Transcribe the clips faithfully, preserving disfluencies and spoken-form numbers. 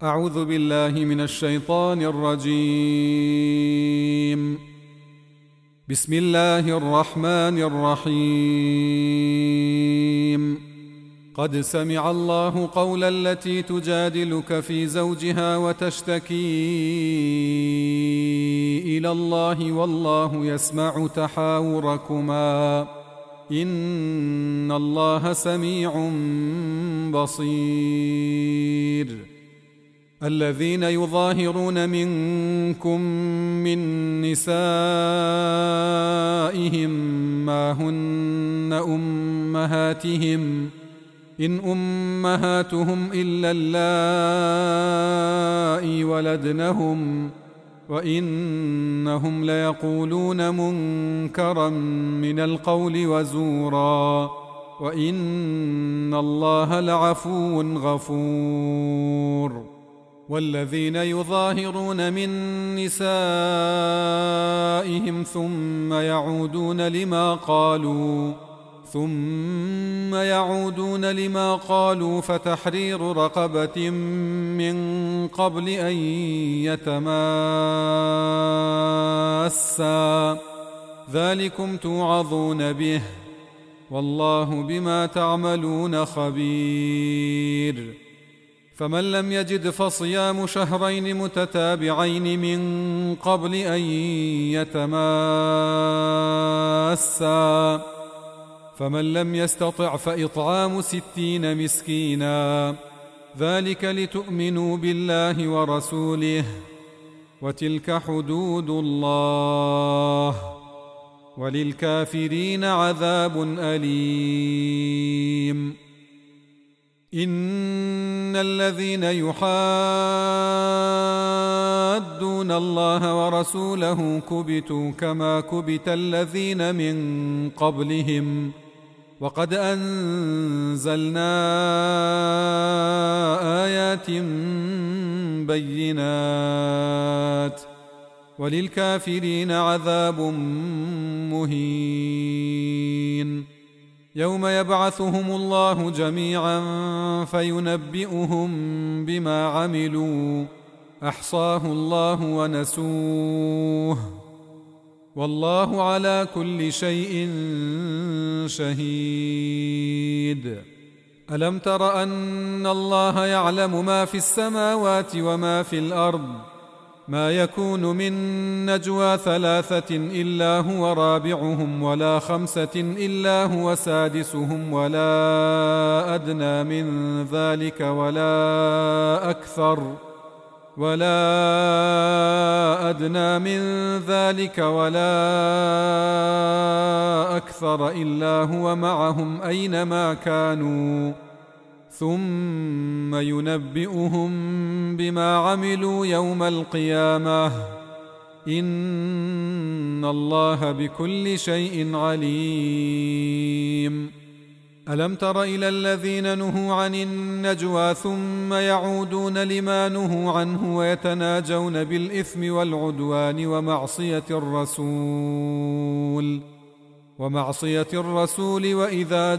أعوذ بالله من الشيطان الرجيم. بسم الله الرحمن الرحيم. قد سمع الله قول التي تجادلك في زوجها وتشتكي إلى الله والله يسمع تحاوركما إن الله سميع بصير. الذين يظاهرون منكم من نسائهم ما هن أمهاتهم إن أمهاتهم إلا اللائي ولدنهم وإنهم ليقولون منكرا من القول وزورا وإن الله لعفو غفور. والذين يظاهرون من نسائهم ثم يعودون لما قالوا ثم يعودون لما قالوا فتحرير رقبة من قبل أن يتماسا ذلكم توعظون به والله بما تعملون خبير. فمن لم يجد فصيام شهرين متتابعين من قبل أن يتماسا فمن لم يستطع فإطعام ستين مسكينا ذلك لتؤمنوا بالله ورسوله وتلك حدود الله وللكافرين عذاب أليم. إن الذين يحادون الله ورسوله كبتوا كما كبت الذين من قبلهم وقد أنزلنا آيات بينات وللكافرين عذاب مهين. يوم يبعثهم الله جميعا فينبئهم بما عملوا أحصاه الله ونسوه والله على كل شيء شهيد. ألم تر أن الله يعلم ما في السماوات وما في الأرض ما يكون من نجوى ثلاثة إلا هو رابعهم ولا خمسة إلا هو سادسهم ولا أدنى من ذلك ولا أكثر ولا أدنى من ذلك ولا أكثر إلا هو معهم أينما كانوا ثم ينبئهم بما عملوا يوم القيامة إن الله بكل شيء عليم. ألم تر إلى الذين نهوا عن النجوى ثم يعودون لما نهوا عنه ويتناجون بالإثم والعدوان ومعصية الرسول ومعصية الرسول وإذا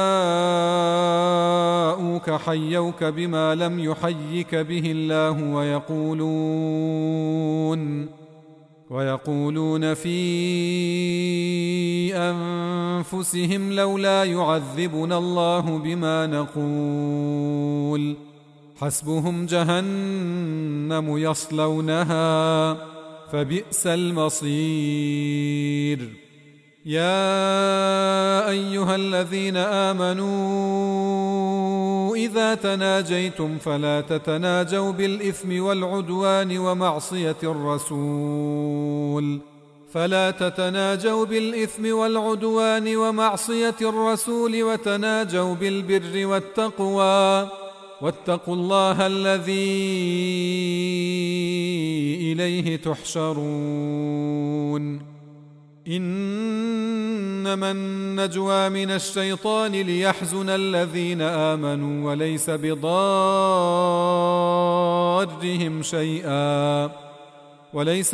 جاءوك حيوك بما لم يحيك به الله ويقولون ويقولون في أنفسهم لولا يعذبنا الله بما نقول حسبهم جهنم يصلونها فبئس المصير. يا أيها الذين آمنوا إذا تناجيتم فلا تتناجوا بالإثم والعدوان ومعصية الرسول فلا تتناجوا بالإثم والعدوان ومعصية الرسول وتناجوا بالبر والتقوى واتقوا الله الذي إليه تحشرون. إنما النجوى من الشيطان ليحزن الذين آمنوا وليس بضارهم شيئا وليس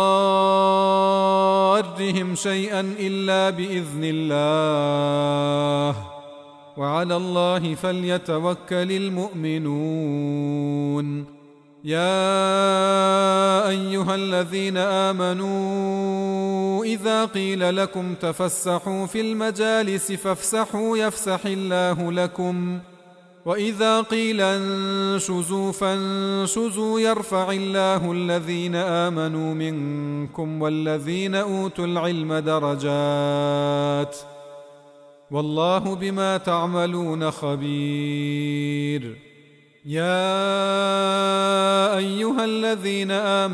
بضارهم شيئا إلا بإذن الله وعلى الله فليتوكل المؤمنون. يا أيها الذين آمنوا إذا قيل لكم تفسحوا في المجالس فافسحوا يفسح الله لكم وإذا قيل انشزوا فانشزوا يرفع الله الذين آمنوا منكم والذين أوتوا العلم درجات والله بما تعملون خبير. يا أيها الذين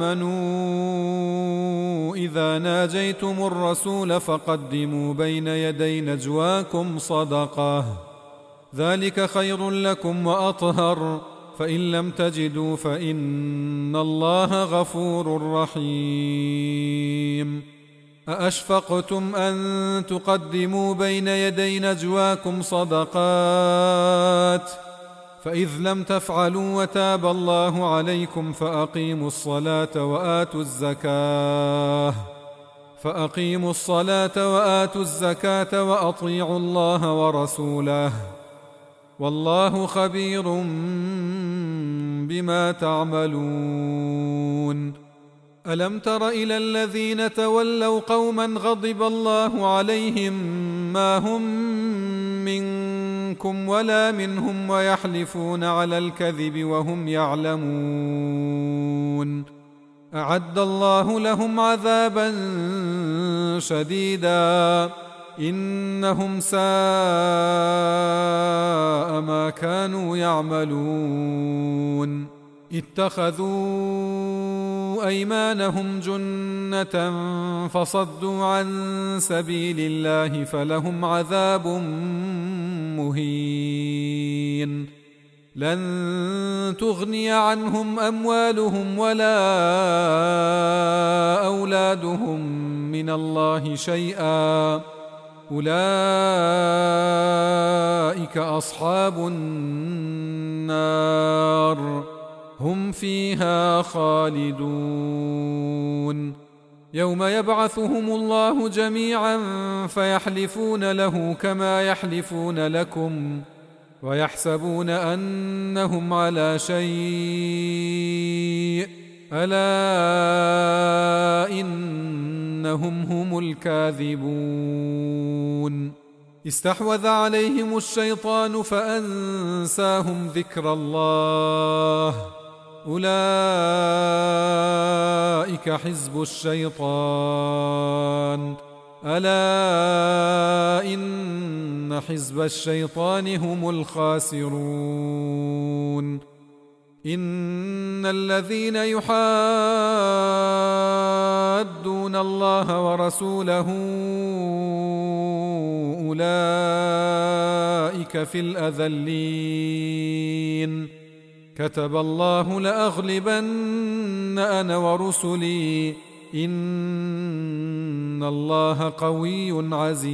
آمنوا إذا ناجيتم الرسول فقدموا بين يدي نجواكم صدقة ذلك خير لكم وأطهر فإن لم تجدوا فإن الله غفور رحيم. أأشفقتم أن تقدموا بين يدي نجواكم صدقات فإذ لم تفعلوا وتاب الله عليكم فأقيموا الصلاة وآتوا الزكاة فأقيموا الصلاة وآتوا الزكاة وأطيعوا الله ورسوله والله خبير بما تعملون. ألم تر إلى الذين تولوا قوما غضب الله عليهم ما هم منكم ولا منهم ويحلفون على الكذب وهم يعلمون أعد الله لهم عذابا شديدا إنهم ساء ما كانوا يعملون. اتخذوا أيمانهم جنة فصدوا عن سبيل الله فلهم عذاب مهين. لن تغني عنهم أموالهم ولا أولادهم من الله شيئا أولئك أصحاب النار هم فيها خالدون. يوم يبعثهم الله جميعا فيحلفون له كما يحلفون لكم ويحسبون أنهم على شيء ألا إنهم هم الكاذبون. استحوذ عليهم الشيطان فأنساهم ذكر الله أولئك حزب الشيطان ألا إن حزب الشيطان هم الخاسرون. إن الذين يحادون الله ورسوله أولئك في الأذلين كتب الله لأغلبن أنا ورسلي إن الله قوي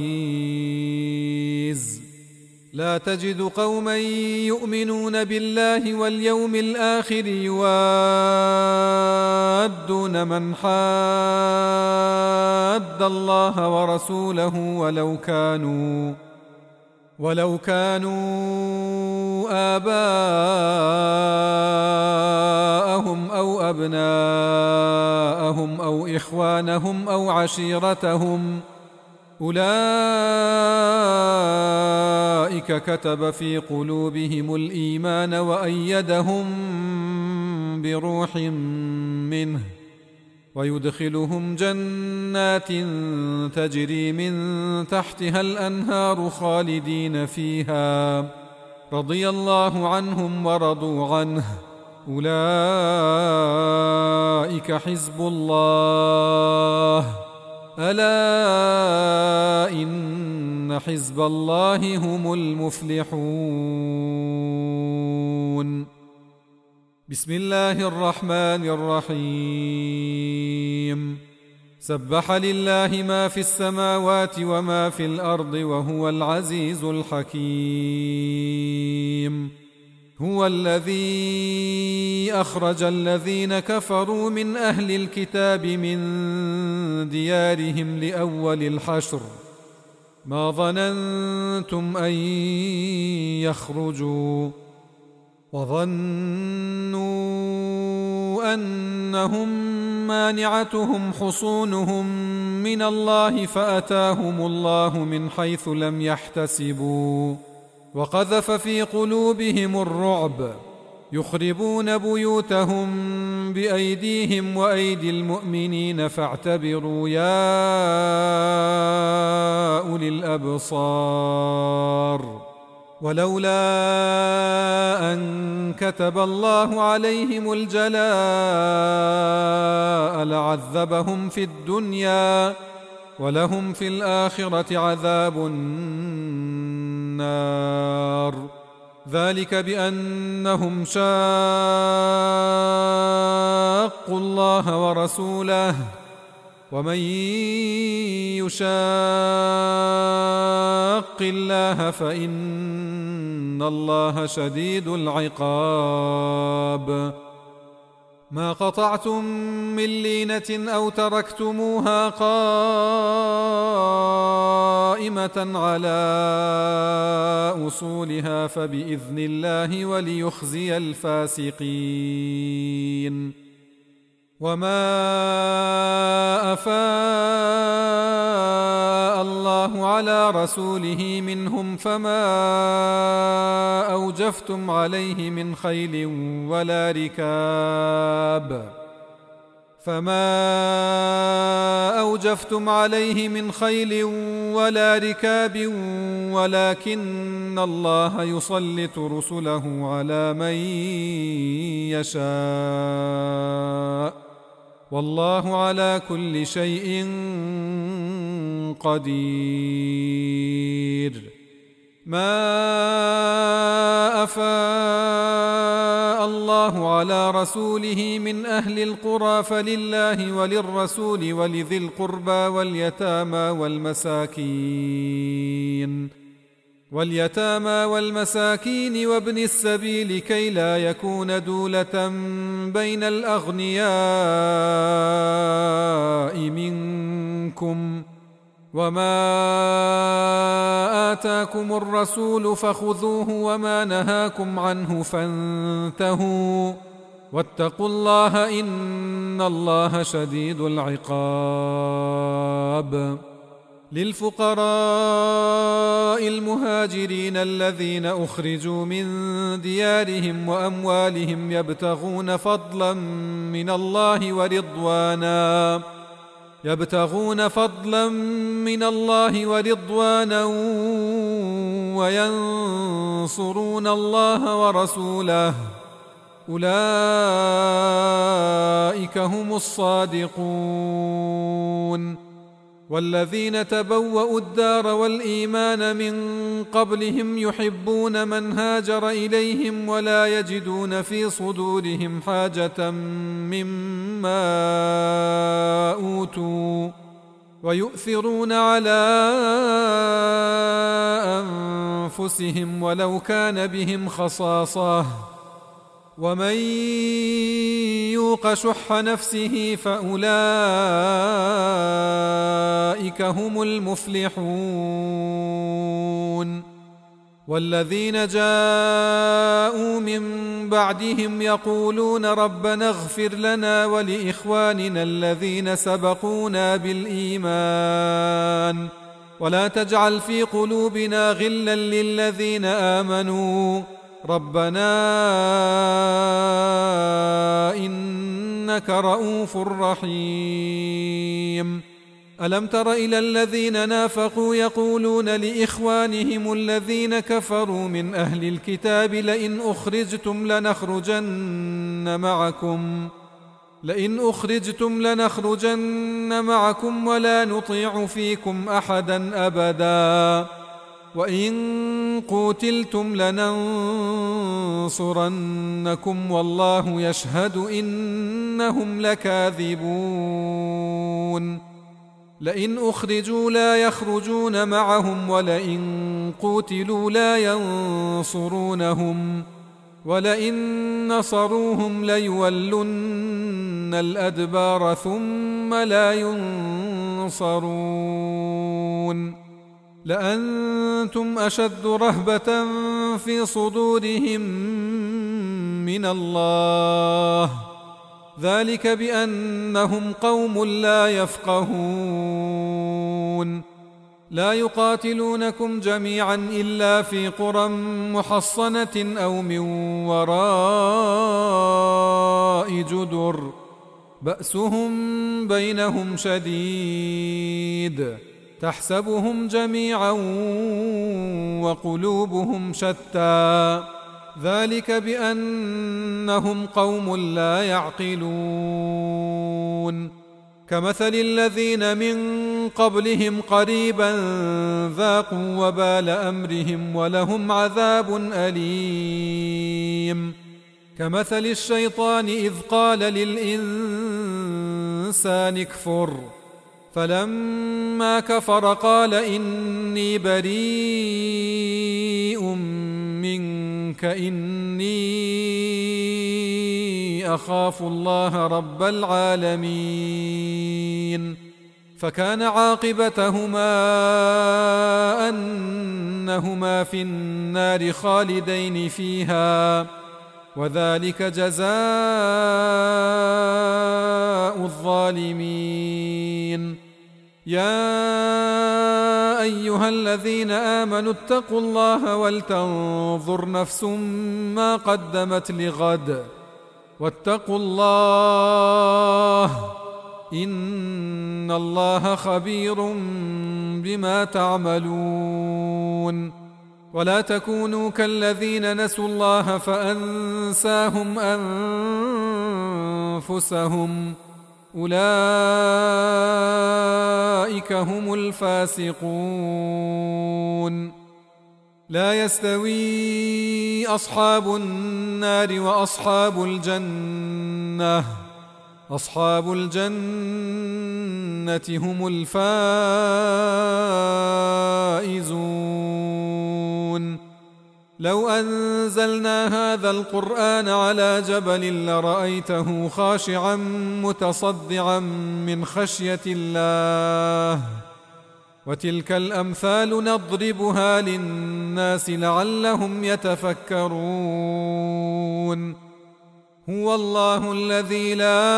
عزيز. لا تجد قوما يؤمنون بالله واليوم الآخر يوادون من حاد الله ورسوله ولو كانوا ولو كانوا آباءهم أو أبناءهم أو إخوانهم أو عشيرتهم أولئك كتب في قلوبهم الإيمان وأيدهم بروح منه ويدخلهم جنات تجري من تحتها الأنهار خالدين فيها رضي الله عنهم ورضوا عنه أولئك حزب الله ألا إن حزب الله هم المفلحون. بسم الله الرحمن الرحيم. سبح لله ما في السماوات وما في الأرض وهو العزيز الحكيم. هو الذي أخرج الذين كفروا من أهل الكتاب من ديارهم لأول الحشر ما ظننتم أن يخرجوا وظنوا أنهم مانعتهم حصونهم من الله فأتاهم الله من حيث لم يحتسبوا وقذف في قلوبهم الرعب يخربون بيوتهم بأيديهم وأيدي المؤمنين فاعتبروا يا أولي الأبصار ولولا أن كتب الله عليهم الجلاء لعذبهم في الدنيا ولهم في الآخرة عذاب النار ذلك بأنهم شاقوا الله ورسوله ومن يشاق الله فإن الله شديد العقاب ما قطعتم من لينة أو تركتموها قائمة على أصولها فبإذن الله وليخزي الفاسقين وما أفاء الله على رسوله منهم فما أوجفتم عليه من خيل ولا ركاب فما أوجفتم عليه من خيل ولا ركاب ولكن الله يسلط رسله على من يشاء والله على كل شيء قدير ما أفاء الله على رسوله من أهل القرى فلله وللرسول ولذي القربى واليتامى والمساكين واليتامى والمساكين وابن السبيل كي لا يكون دولة بين الأغنياء منكم وما آتاكم الرسول فخذوه وما نهاكم عنه فانتهوا واتقوا الله إن الله شديد العقاب للفقراء المهاجرين الذين أخرجوا من ديارهم وأموالهم يبتغون فضلا من الله ورضوانا يبتغون فضلا من الله ورضوانا وينصرون الله ورسوله أولئك هم الصادقون والذين تبوأوا الدار والإيمان من قبلهم يحبون من هاجر إليهم ولا يجدون في صدورهم حاجة مما أوتوا ويؤثرون على أنفسهم ولو كان بهم خصاصة ومن يوق شح نفسه فأولئك هم المفلحون والذين جاءوا من بعدهم يقولون ربنا اغفر لنا ولإخواننا الذين سبقونا بالإيمان ولا تجعل في قلوبنا غلا للذين آمنوا ربنا إنك رؤوف رحيم ألم تر إلى الذين نافقوا يقولون لإخوانهم الذين كفروا من أهل الكتاب لئن أخرجتم لنخرجن معكم لئن أخرجتم لنخرجن معكم ولا نطيع فيكم أحدا أبدا وإن قوتلتم لننصرنكم والله يشهد إنهم لكاذبون لئن أخرجوا لا يخرجون معهم ولئن قوتلوا لا ينصرونهم ولئن نصروهم ليولن الأدبار ثم لا ينصرون لأنتم أشد رهبة في صدورهم من الله ذلك بأنهم قوم لا يفقهون لا يقاتلونكم جميعا إلا في قرى محصنة أو من وراء جدر بأسهم بينهم شديد تحسبهم جميعا وقلوبهم شتى ذلك بأنهم قوم لا يعقلون كمثل الذين من قبلهم قريبا ذاقوا وبال أمرهم ولهم عذاب أليم كمثل الشيطان إذ قال للإنسان اكفر فلما كفر قال إني بريء منك إني أخاف الله رب العالمين فكان عاقبتهما أنهما في النار خالدين فيها وذلك جزاء الظالمين يا أيها الذين آمنوا اتقوا الله ولتنظر نفس ما قدمت لغد واتقوا الله إن الله خبير بما تعملون ولا تكونوا كالذين نسوا الله فأنساهم أنفسهم أولئك هم الفاسقون لا يستوي أصحاب النار وأصحاب الجنة أصحاب الجنة هم الفائزون لو أنزلنا هذا القرآن على جبل لرأيته خاشعا متصدعا من خشية الله وتلك الأمثال نضربها للناس لعلهم يتفكرون هو الله الذي لا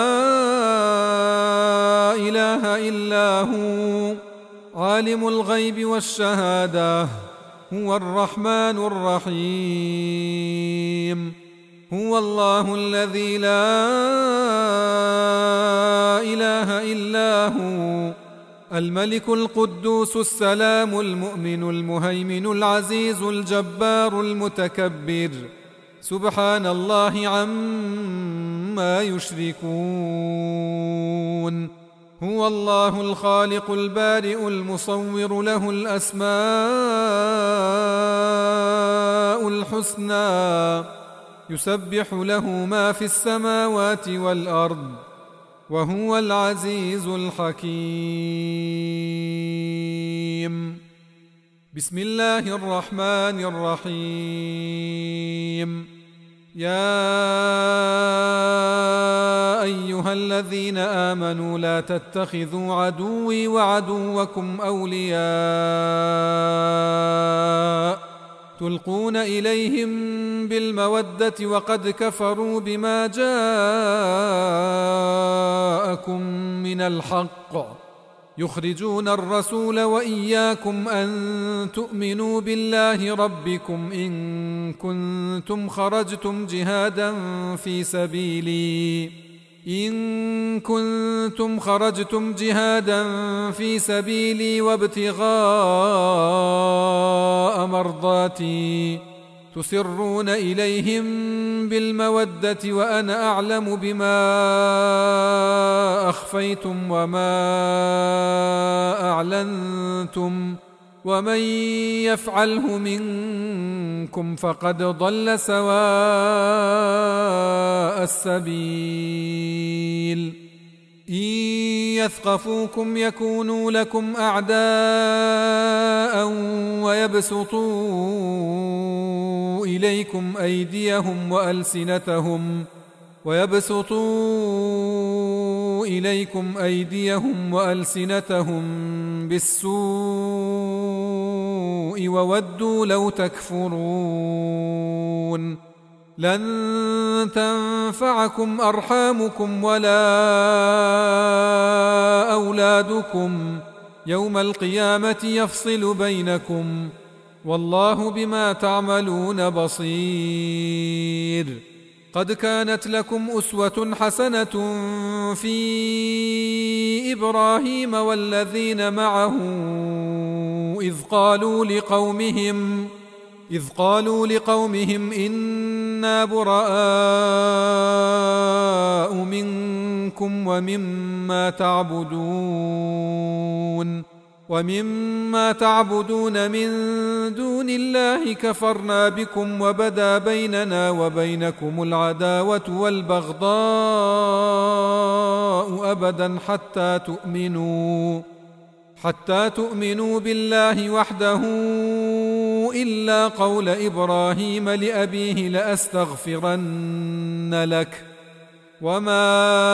إله إلا هو عالم الغيب والشهادة هو الرحمن الرحيم هو الله الذي لا إله إلا هو الملك القدوس السلام المؤمن المهيمن العزيز الجبار المتكبر سبحان الله عما يشركون هو الله الخالق البارئ المصور له الأسماء الحسنى يسبح له ما في السماوات والأرض وهو العزيز الحكيم بسم الله الرحمن الرحيم يا أيها الذين آمنوا لا تتخذوا عدوي وعدوكم أولياء تلقون إليهم بالمودة وقد كفروا بما جاءكم من الحق يخرجون الرسول وإياكم أن تؤمنوا بالله ربكم إن كنتم خرجتم جهادا في سبيلي إن كنتم خرجتم جهادا في سبيلي وابتغاء مرضاتي تسرون إليهم بالمودة وأنا أعلم بما أخفيتم وما أعلنتم ومن يفعله منكم فقد ضل سواء السبيل إن يثقفوكم يكونوا لكم أعداء ويبسطوا إليكم أيديهم وألسنتهم ويبسطوا إليكم أيديهم وألسنتهم بالسوء وودوا لو تكفرون لن تنفعكم أرحامكم ولا أولادكم يوم القيامة يفصل بينكم والله بما تعملون بصير. قد كانت لكم أسوة حسنة في إبراهيم والذين معه إذ قالوا لقومهم إذ قالوا لقومهم إنا براء منكم ومما تعبدون ومما تعبدون من دون الله كفرنا بكم وبدا بيننا وبينكم العداوة والبغضاء أبدا حتى تؤمنوا حتى تؤمنوا بالله وحده إلا قول إبراهيم لأبيه لأستغفرن لك وما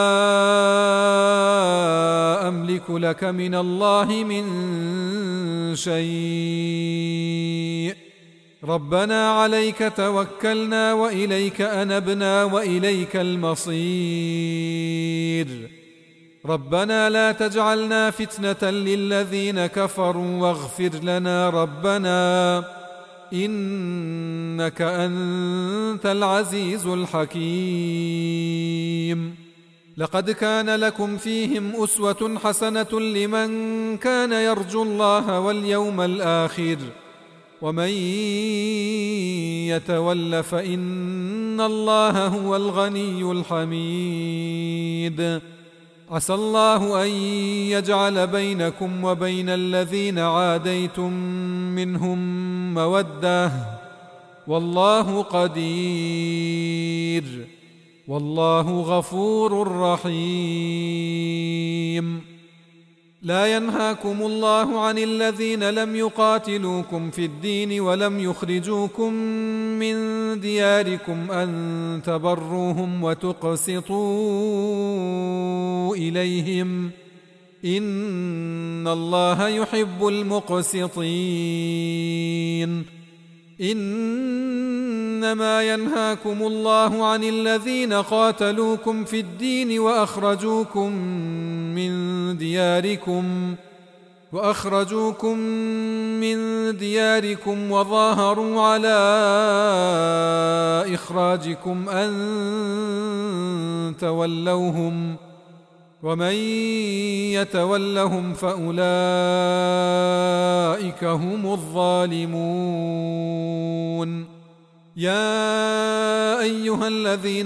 أملك لك من الله من شيء ربنا عليك توكلنا وإليك أنبنا وإليك المصير. ربنا لا تجعلنا فتنة للذين كفروا واغفر لنا ربنا إنك أنت العزيز الحكيم. لقد كان لكم فيهم أسوة حسنة لمن كان يرجو الله واليوم الآخر ومن يتول فإن الله هو الغني الحميد. عسى الله أن يجعل بينكم وبين الذين عاديتم منهم مودة والله قدير والله غفور رحيم. لا ينهاكم الله عن الذين لم يقاتلوكم في الدين ولم يخرجوكم من دياركم أن تبروهم وتقسطوا إليهم إن الله يحب المقسطين. إنما ينهاكم الله عن الذين قاتلوكم في الدين وأخرجوكم من دياركم وأخرجوكم من دياركم وظاهروا على إخراجكم أن تولوهم ومن يتولهم فأولئك هم الظالمون. يا أيها الذين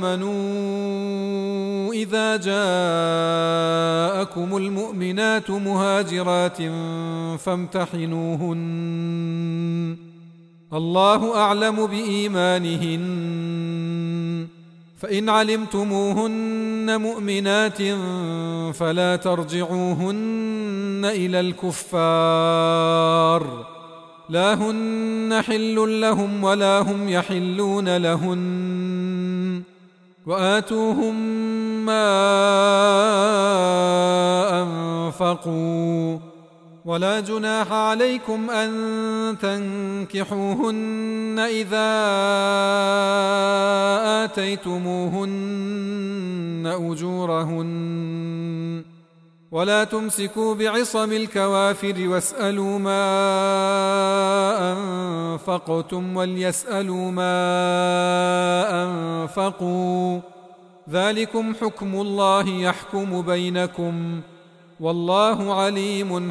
آمنوا إذا جاءكم المؤمنات مهاجرات فامتحنوهن الله أعلم بإيمانهن فإن علمتموهن مؤمنات فلا ترجعوهن إلى الكفار لا هن حل لهم ولا هم يحلون لهن وآتوهم ما أنفقوا ولا جناح عليكم أن تنكحوهن إذا آتيتموهن أجورهن ولا تمسكوا بعصم الكوافر واسألوا ما أنفقتم وليسألوا ما أنفقوا ذلكم حكم الله يحكم بينكم والله عليم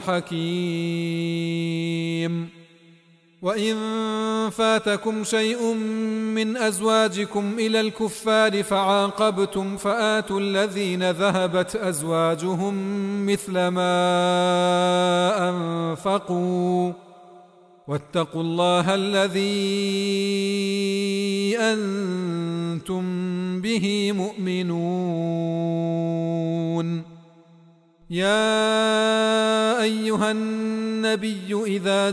حكيم. وإن فاتكم شيء من أزواجكم إلى الكفار فعاقبتم فآتوا الذين ذهبت أزواجهم مثل ما أنفقوا واتقوا الله الذي أنتم به مؤمنون. يا أيها النبي إذا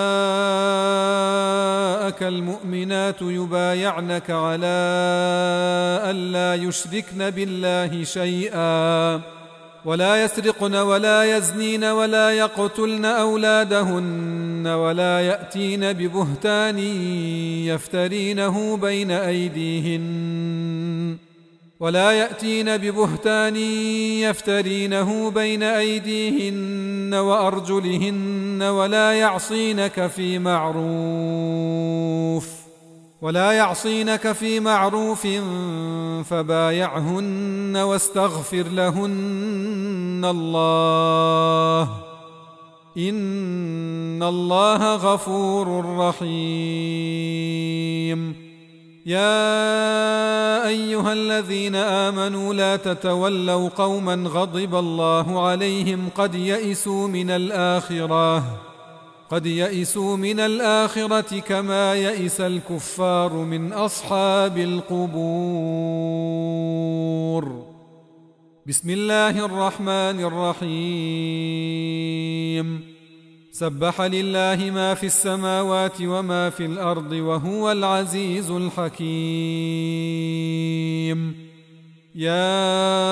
جاءك المؤمنات يبايعنك على ألا يشركن بالله شيئا ولا يسرقن ولا يزنين ولا يقتلن أولادهن ولا يأتين ببهتان يفترينه بين أيديهن ولا يأتين ببهتان يفترينه بين أيديهن وأرجلهن ولا يعصينك في معروف ولا يعصينك في معروف فبايعهن واستغفر لهن الله إن الله غفور رحيم. يا أيها الذين آمنوا لا تتولوا قوما غضب الله عليهم قد يئسوا من الآخرة قد يئسوا من الآخرة كما يئس الكفار من أصحاب القبور. بسم الله الرحمن الرحيم. سبح لله ما في السماوات وما في الأرض وهو العزيز الحكيم. يا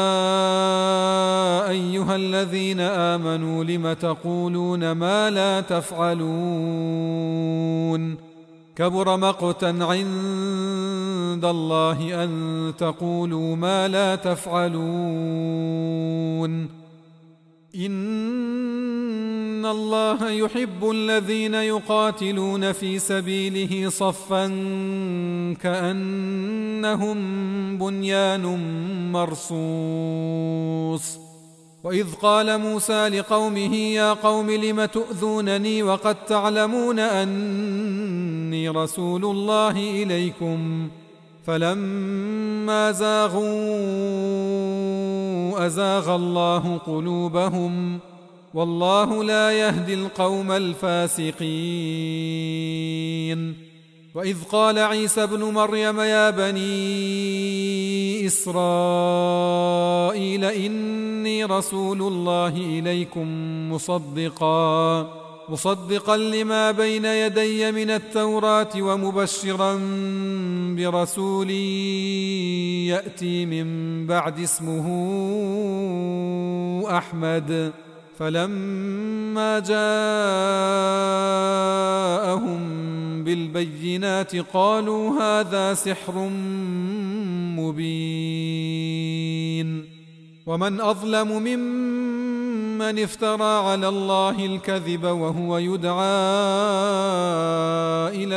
أيها الذين آمنوا لم تقولون ما لا تفعلون كبر مقتا عند الله أن تقولوا ما لا تفعلون إن الله يحب الذين يقاتلون في سبيله صفا كأنهم بنيان مرصوص. وإذ قال موسى لقومه يا قوم لم تؤذونني وقد تعلمون أني رسول الله إليكم فلما زاغوا أزاغ الله قلوبهم والله لا يهدي القوم الفاسقين. وإذ قال عيسى ابن مريم يا بني إسرائيل إني رسول الله إليكم مصدقا مصدقا لما بين يدي من التوراة ومبشرا برسول يأتي من بعد اسمه أحمد فلما جاءهم بالبينات قالوا هذا سحر مبين. ومن أظلم ممن افترى على الله الكذب وهو يدعى إلى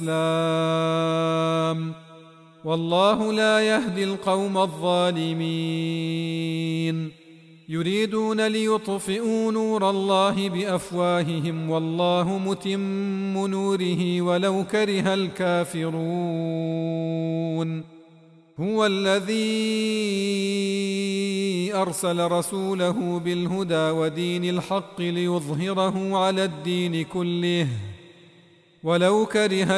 الإسلام والله لا يهدي القوم الظالمين. يريدون ليطفئوا نور الله بأفواههم والله متم نوره ولو كره الكافرون. هو الذي أرسل رسوله بالهدى ودين الحق ليظهره على الدين كله ولو كره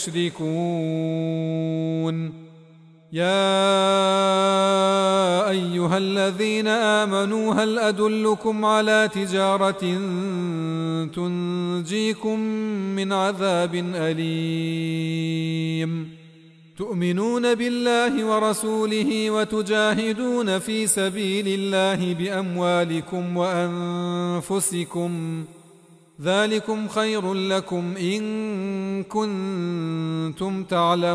المشركون. يا أيها الذين آمنوا هل أدلكم على تجارة تنجيكم من عذاب أليم تؤمنون بالله ورسوله وتجاهدون في سبيل الله بأموالكم وأنفسكم ذلكم خير لكم إن كنتم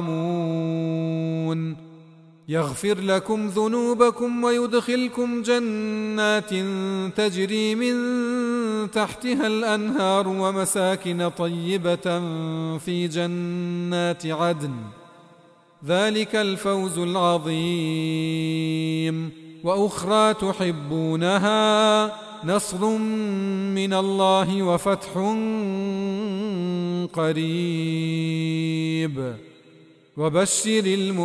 تعلمون. يغفر لكم ذنوبكم ويدخلكم جنات تجري من تحتها الأنهار ومساكن طيبة في جنات عدن ذلك الفوز العظيم. وأخرى تحبونها نصر من الله وفتح قريب وبشر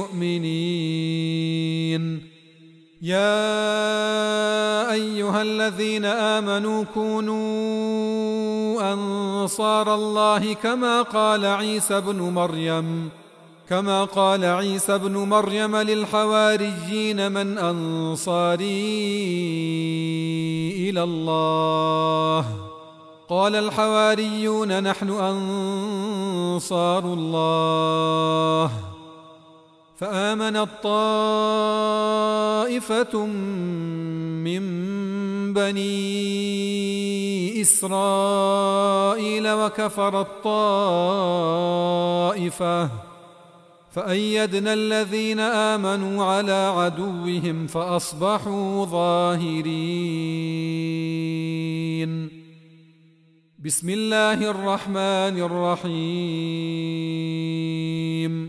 المؤمنين. يا أيها الذين آمنوا كونوا أنصار الله كما قال عيسى ابن مريم كما قال عيسى ابن مريم للحواريين من أنصاري إلى الله قال الحواريون نحن أنصار الله فآمنت طائفة من بني إسرائيل وكفرت طائفة فأيدنا الذين آمنوا على عدوهم فأصبحوا ظاهرين. بسم الله الرحمن الرحيم.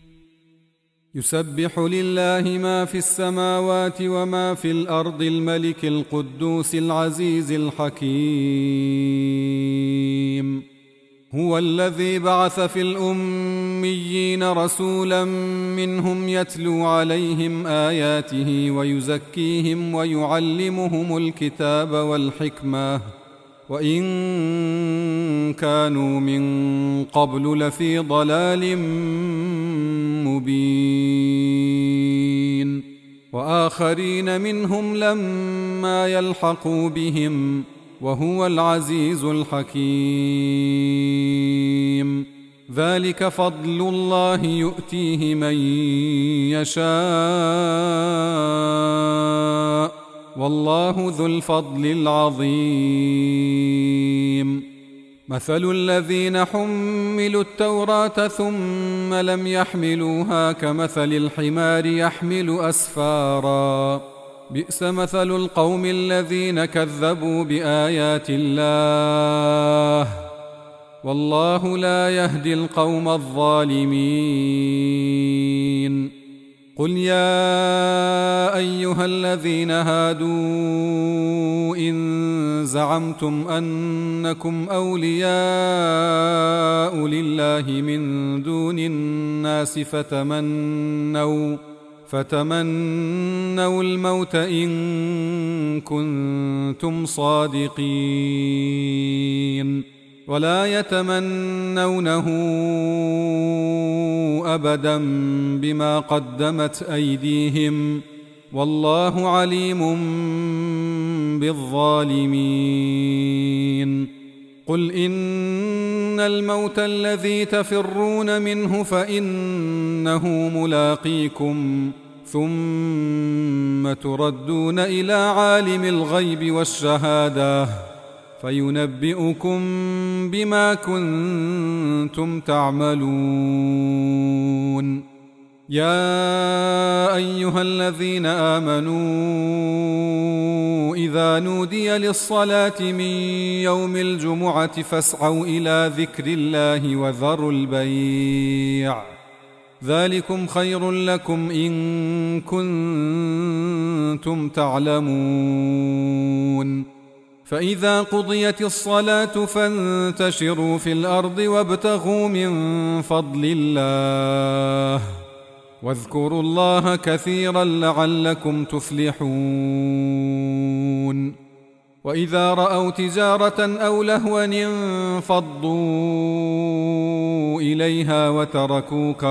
يسبح لله ما في السماوات وما في الأرض الملك القدوس العزيز الحكيم. هو الذي بعث في الأميين رسولا منهم يتلو عليهم آياته ويزكيهم ويعلمهم الكتاب والحكمة وإن كانوا من قبل لفي ضلال مبين. وآخرين منهم لما يلحقوا بهم وهو العزيز الحكيم. ذلك فضل الله يؤتيه من يشاء والله ذو الفضل العظيم. مثل الذين حملوا التوراة ثم لم يحملوها كمثل الحمار يحمل أسفارا بئس مثل القوم الذين كذبوا بآيات الله والله لا يهدي القوم الظالمين. قل يا أيها الذين هادوا إن زعمتم أنكم أولياء لله من دون الناس فتمنوا فتمنوا الموت إن كنتم صادقين ولا يتمنونه أبدا بما قدمت أيديهم والله عليم بالظالمين. قل إن الموت الذي تفرون منه فإنه ملاقيكم ثم تردون إلى عالم الغيب والشهادة فينبئكم بما كنتم تعملون. يا أيها الذين آمنوا إذا نودي للصلاة من يوم الجمعة فاسعوا إلى ذكر الله وذروا البيع ذلكم خير لكم إن كنتم تعلمون. فإذا قضيت الصلاة فانتشروا في الأرض وابتغوا من فضل الله واذكروا الله كثيرا لعلكم تفلحون. وإذا رأوا تجارة أو لهوا انفضوا إليها وتركوك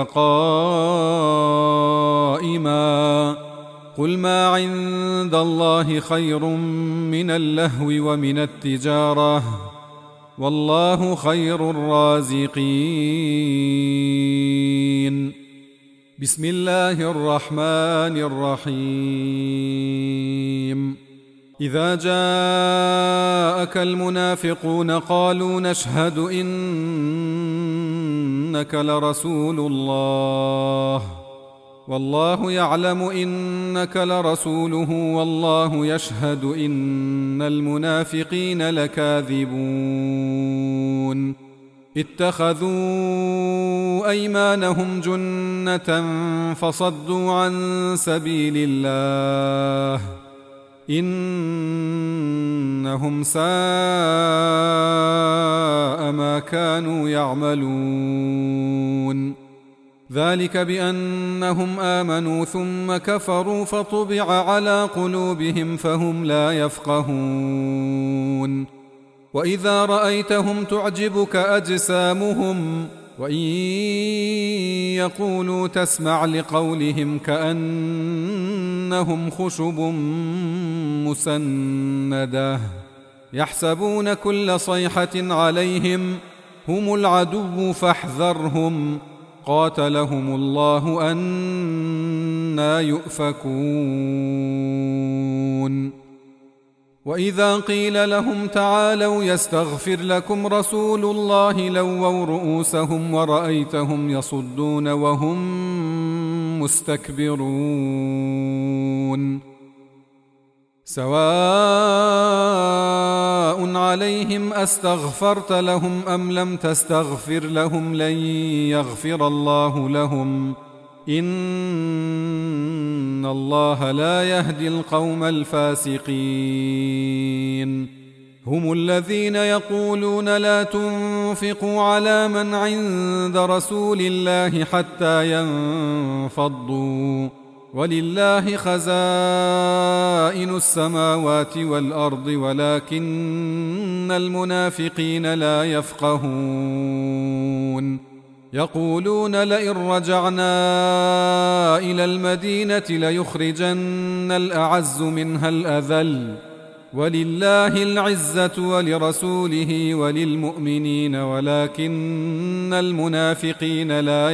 قائما قل ما عند الله خير من اللهو ومن التجارة والله خير الرازقين. بسم الله الرحمن الرحيم. إذا جاءك المنافقون قالوا نشهد إنك لرسول الله والله يعلم إنك لرسوله والله يشهد إن المنافقين لكاذبون. اتخذوا أيمانهم جنة فصدوا عن سبيل الله إنهم ساء ما كانوا يعملون. ذلك بأنهم آمنوا ثم كفروا فطبع على قلوبهم فهم لا يفقهون. وإذا رأيتهم تعجبك أجسامهم وإن يقولوا تسمع لقولهم كأنهم خشب مسندة يحسبون كل صيحة عليهم هم العدو فاحذرهم قاتلهم الله أنى يؤفكون. وإذا قيل لهم تعالوا يستغفر لكم رسول الله لووا رؤوسهم ورأيتهم يصدون وهم مستكبرون سواء عليهم أستغفرت لهم أم لم تستغفر لهم لن يغفر الله لهم إن الله لا يهدي القوم الفاسقين هم الذين يقولون لا تنفقوا على من عند رسول الله حتى ينفضوا ولله خزائن السماوات والأرض ولكن المنافقين لا يفقهون يقولون لئن رجعنا إلى المدينة ليخرجن الأعز منها الأذل ولله العزة ولرسوله وللمؤمنين ولكن المنافقين لا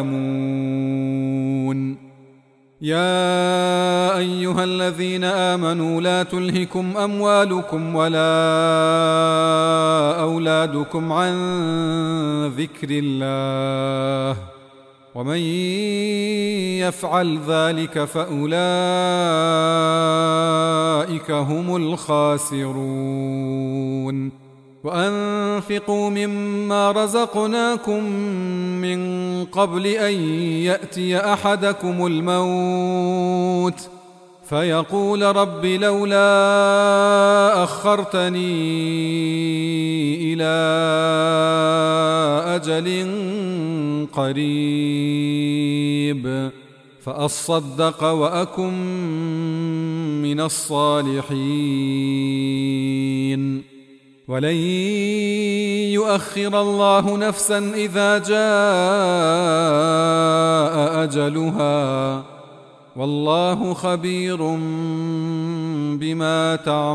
يعلمون يا أيها الذين آمنوا لا تلهكم أموالكم ولا أولادكم عن ذكر الله ومن يفعل ذلك فأولئك هم الخاسرون وأنفقوا مما رزقناكم من قبل أن يأتي أحدكم الموت فيقول رب لولا أخرتني إلى أجل قريب فأصدق وأكن من الصالحين ولن يؤخر الله نفسا إذا جاء أجلها والله خبير بما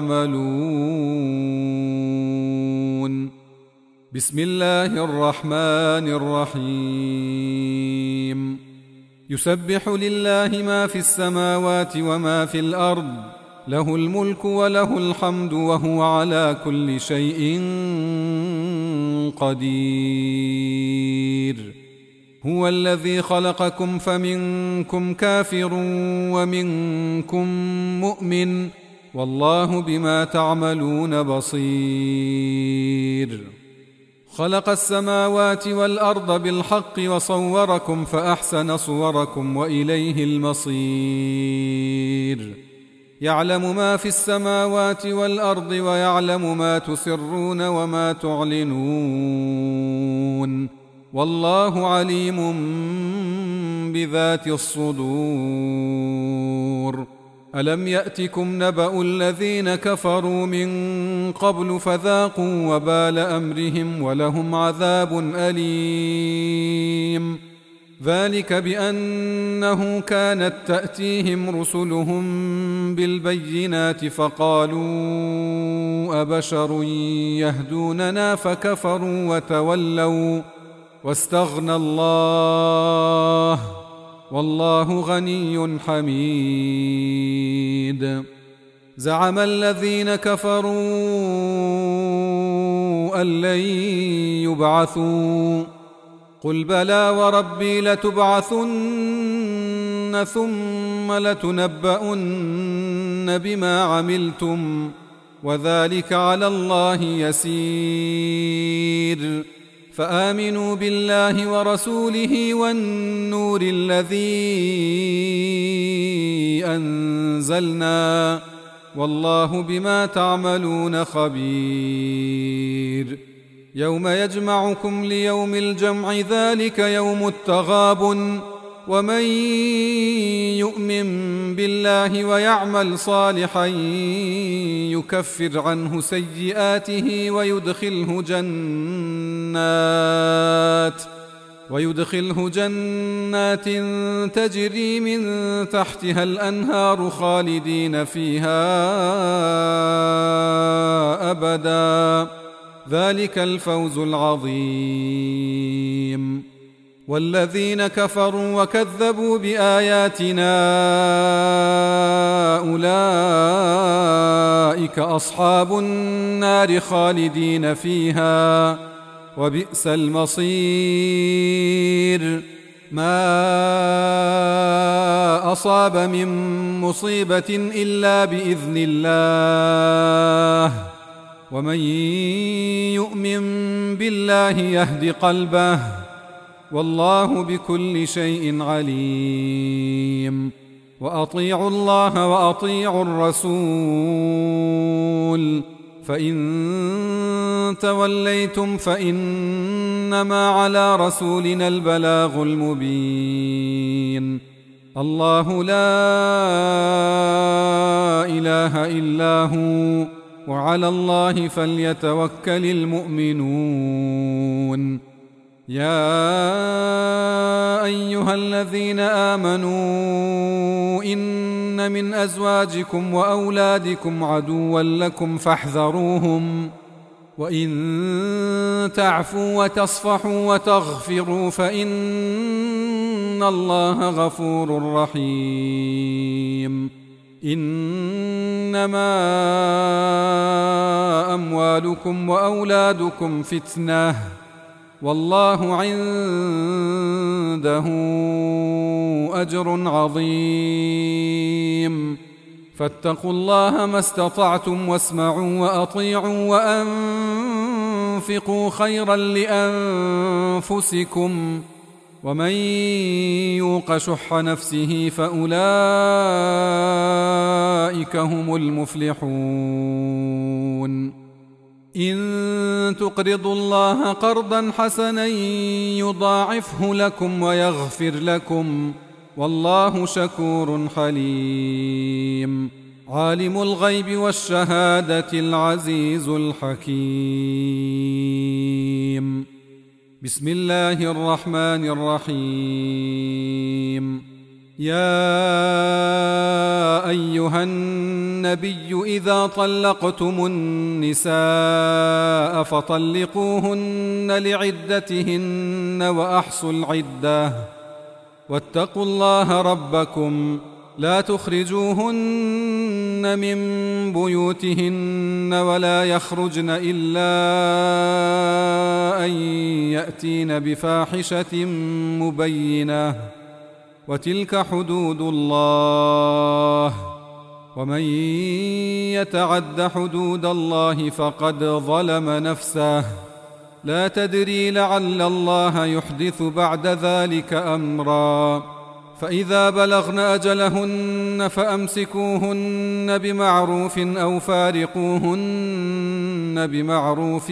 تعملون بسم الله الرحمن الرحيم يسبح لله ما في السماوات وما في الأرض له الملك وله الحمد وهو على كل شيء قدير هو الذي خلقكم فمنكم كافر ومنكم مؤمن والله بما تعملون بصير خلق السماوات والأرض بالحق وصوركم فأحسن صوركم وإليه المصير يعلم ما في السماوات والأرض ويعلم ما تسرون وما تعلنون والله عليم بذات الصدور ألم يأتكم نبأ الذين كفروا من قبل فذاقوا وبال أمرهم ولهم عذاب أليم ذلك بأنه كانت تأتيهم رسلهم بالبينات فقالوا أبشر يهدوننا فكفروا وتولوا واستغنى الله والله غني حميد زعم الذين كفروا أن لن يبعثوا قل بلى وربي لتبعثن ثم لتنبؤن بما عملتم وذلك على الله يسير فآمنوا بالله ورسوله والنور الذي أنزلنا والله بما تعملون خبير يوم يجمعكم ليوم الجمع ذلك يوم التغابن ومن يؤمن بالله ويعمل صالحا يكفر عنه سيئاته ويدخله جنات ويدخله جنات تجري من تحتها الأنهار خالدين فيها أبدا ذلك الفوز العظيم والذين كفروا وكذبوا بآياتنا أولئك أصحاب النار خالدين فيها وبئس المصير. ما أصاب من مصيبة إلا بإذن الله، ومن يؤمن بالله يهد قلبه، والله بكل شيء عليم. وأطيعوا الله وأطيعوا الرسول، فإن توليتم فإنما على رسولنا البلاغ المبين. الله لا إله إلا هو، وعلى الله فليتوكل المؤمنون. يا أيها الذين آمنوا إن من أزواجكم وأولادكم عدوا لكم فاحذروهم، وإن تعفوا وتصفحوا وتغفروا فإن الله غفور رحيم. إنما أموالكم وأولادكم فتنة، والله عنده أجر عظيم. فاتقوا الله ما استطعتم واسمعوا وأطيعوا وأنفقوا خيرا لأنفسكم، ومن يوق شح نفسه فأولئك هم المفلحون. إن تقرضوا الله قرضا حسنا يضاعفه لكم ويغفر لكم، والله شكور حليم. عالم الغيب والشهادة العزيز الحكيم. بسم الله الرحمن الرحيم. يا أيها النبي إذا طلقتم النساء فطلقوهن لعدتهن وأحصوا العدة، واتقوا الله ربكم لا تخرجوهن من بيوتهن ولا يخرجن إلا أن يأتين بفاحشة مبينة، وتلك حدود الله، ومن يتعد حدود الله فقد ظلم نفسه. لا تدري لعل الله يحدث بعد ذلك أمرا. فإذا بلغن أجلهن فأمسكوهن بمعروف أو فارقوهن بمعروف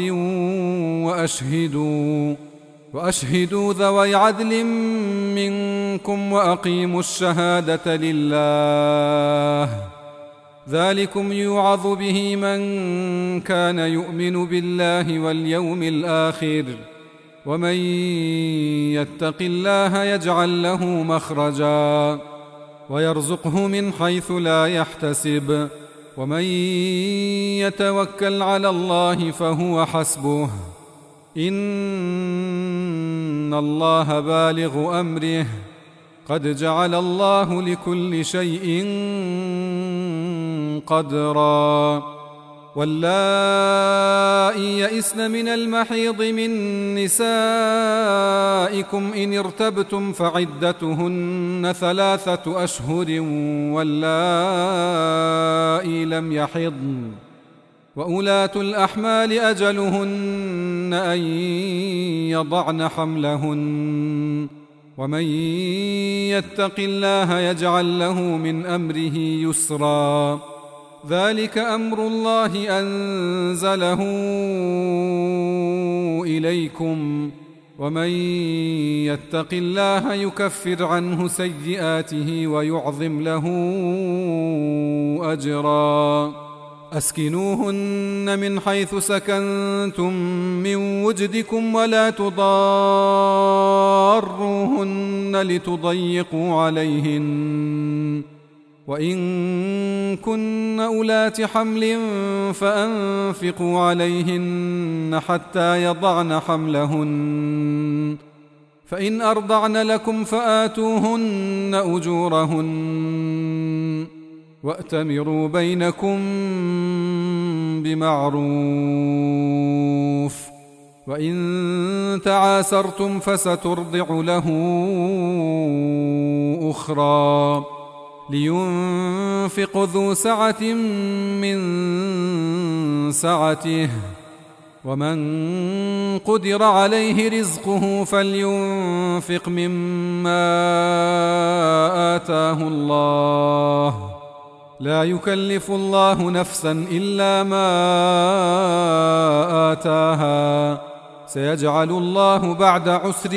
وأشهدوا وأشهدوا ذوي عدل منكم وأقيموا الشهادة لله. ذلكم يوعظ به من كان يؤمن بالله واليوم الآخر، ومن يتق الله يجعل له مخرجا ويرزقه من حيث لا يحتسب، ومن يتوكل على الله فهو حسبه، إن الله بالغ أمره، قد جعل الله لكل شيء قدرا. واللائي يئسن من المحيض من نسائكم إن ارتبتم فعدتهن ثلاثة أشهر، واللائي لم يحضن، وأولاة الأحمال أجلهن أن يضعن حملهن، ومن يتق الله يجعل له من أمره يسرا. ذلك أمر الله أنزله إليكم، ومن يتق الله يكفر عنه سيئاته ويعظم له أجرا. أسكنوهن من حيث سكنتم من وجدكم ولا تضاروهن لتضيقوا عليهن، وإن كن أولات حمل فأنفقوا عليهن حتى يضعن حملهن، فإن أرضعن لكم فآتوهن أجورهن، وأتمروا بينكم بمعروف وإن تعاسرتم فسترضع له أخرى لينفق ذو سعة من سعته ومن قدر عليه رزقه فلينفق مما آتاه الله لا يكلف الله نفسا إلا ما آتاها سيجعل الله بعد عسر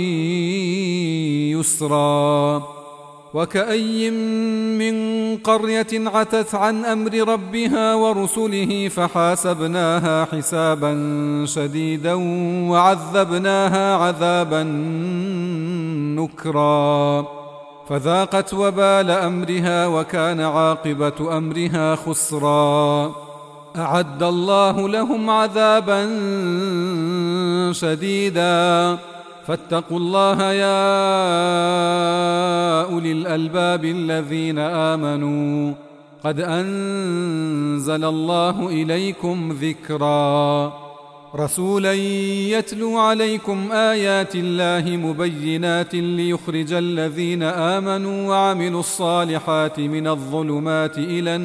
يسرا وكأي من قرية عتت عن أمر ربها ورسله فحاسبناها حسابا شديدا وعذبناها عذابا نكرا فذاقت وبال أمرها وكان عاقبة أمرها خسرا أعد الله لهم عذابا شديدا فاتقوا الله يا أولي الألباب الذين آمنوا قد أنزل الله إليكم ذكرا رسولا يتلو عليكم آيات الله مبينات ليخرج الذين آمنوا وعملوا الصالحات من الظلمات إلى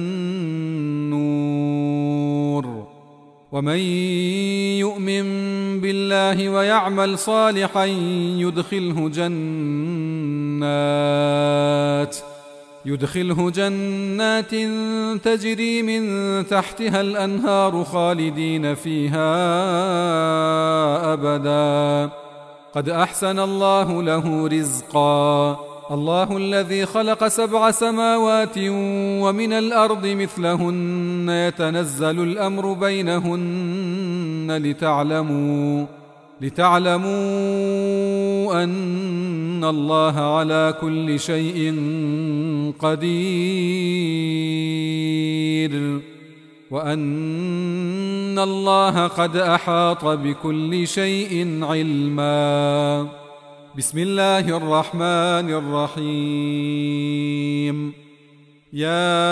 النور ومن يؤمن بالله ويعمل صالحا يدخله جنات يدخله جنات تجري من تحتها الأنهار خالدين فيها أبدا قد أحسن الله له رزقا الله الذي خلق سبع سماوات ومن الأرض مثلهن يتنزل الأمر بينهن لتعلموا لتعلموا أن الله على كل شيء قدير وأن الله قد أحاط بكل شيء علما بسم الله الرحمن الرحيم يا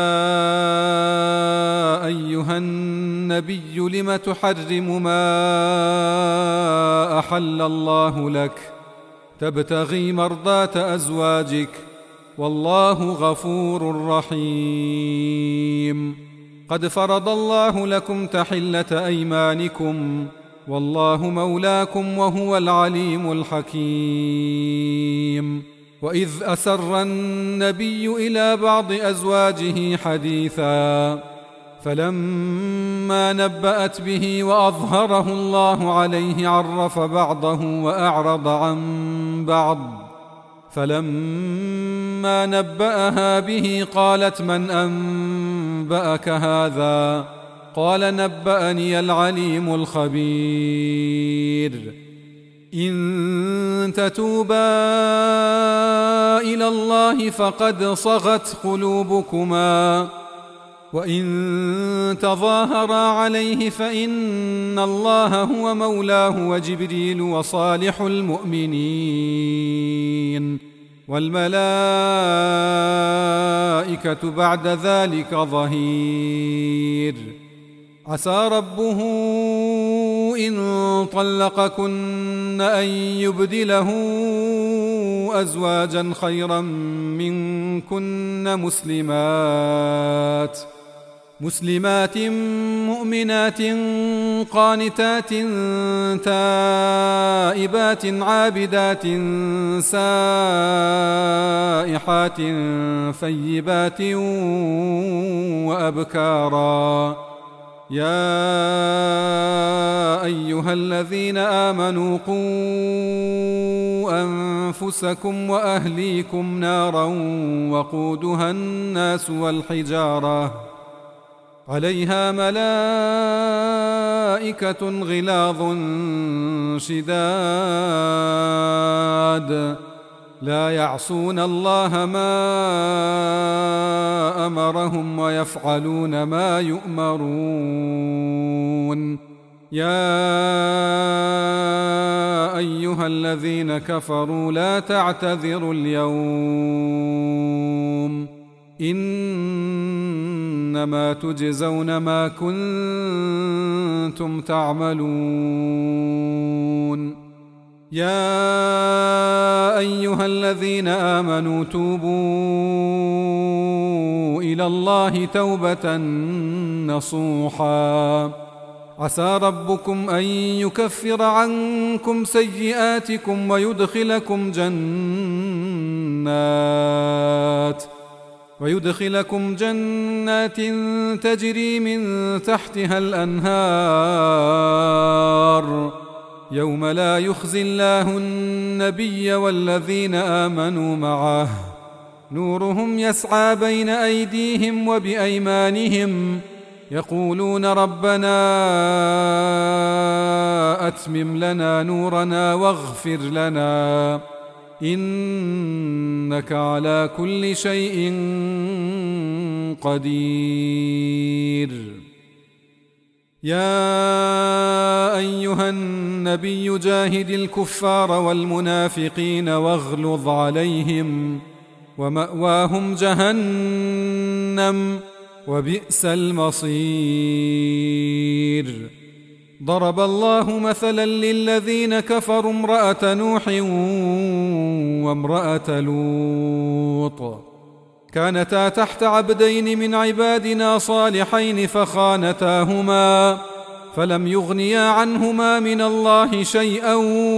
أيها النبي لم تحرم ما أحل الله لك تبتغي مرضات أزواجك والله غفور رحيم قد فرض الله لكم تحلة أيمانكم والله مولاكم وهو العليم الحكيم وإذ أسر النبي إلى بعض أزواجه حديثا فلما نبأت به وأظهره الله عليه عرف بعضه وأعرض عن بعض فلما نبأها به قالت من أنبأك هذا قال نبأني العليم الخبير إن تتوبا إلى الله فقد صغت قلوبكما وإن تظاهرا عليه فإن الله هو مولاه وجبريل وصالح المؤمنين والملائكة بعد ذلك ظهير عسى ربه إن طلقكن أن يبدله أزواجا خيرا منكن مسلمات مسلمات مؤمنات قانتات تائبات عابدات سائحات ثيبات وأبكارا يا أيها الذين آمنوا قوا أنفسكم وأهليكم نارا وقودها الناس والحجارة عليها ملائكة غلاظ شداد لا يعصون الله ما أمرهم ويفعلون ما يؤمرون يا أيها الذين كفروا لا تعتذروا اليوم إنما تجزون ما كنتم تعملون. يا أيها الذين آمنوا توبوا إلى الله توبة نصوحا عسى ربكم أن يكفر عنكم سيئاتكم ويدخلكم جنات ويدخلكم جنات تجري من تحتها الأنهار يوم لا يخزي الله النبي والذين آمنوا معه نورهم يسعى بين أيديهم وبأيمانهم يقولون ربنا أتمم لنا نورنا واغفر لنا إنك على كل شيء قدير. يا أيها النبي جاهد الكفار والمنافقين واغلظ عليهم ومأواهم جهنم وبئس المصير. ضرب الله مثلا للذين كفروا امرأة نوح وامرأة لوط كانتا تحت عبدين من عبادنا صالحين فخانتاهما فلم يغنيا عنهما من الله شيئا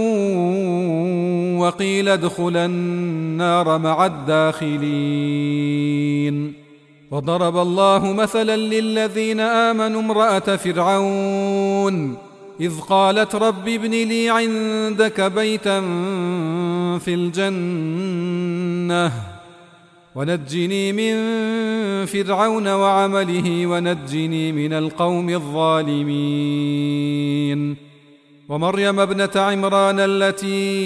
وقيل ادخلا النار مع الداخلين. وضرب الله مثلا للذين آمنوا امرأة فرعون إذ قالت رب ابن لي عندك بيتا في الجنة ونجني من فرعون وعمله ونجني من القوم الظالمين. ومريم ابنة عمران التي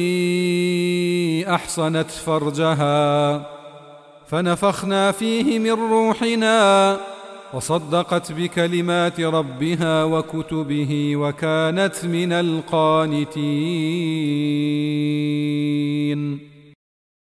أحصنت فرجها فنفخنا فيه من روحنا وصدقت بكلمات ربها وكتبه وكانت من القانتين.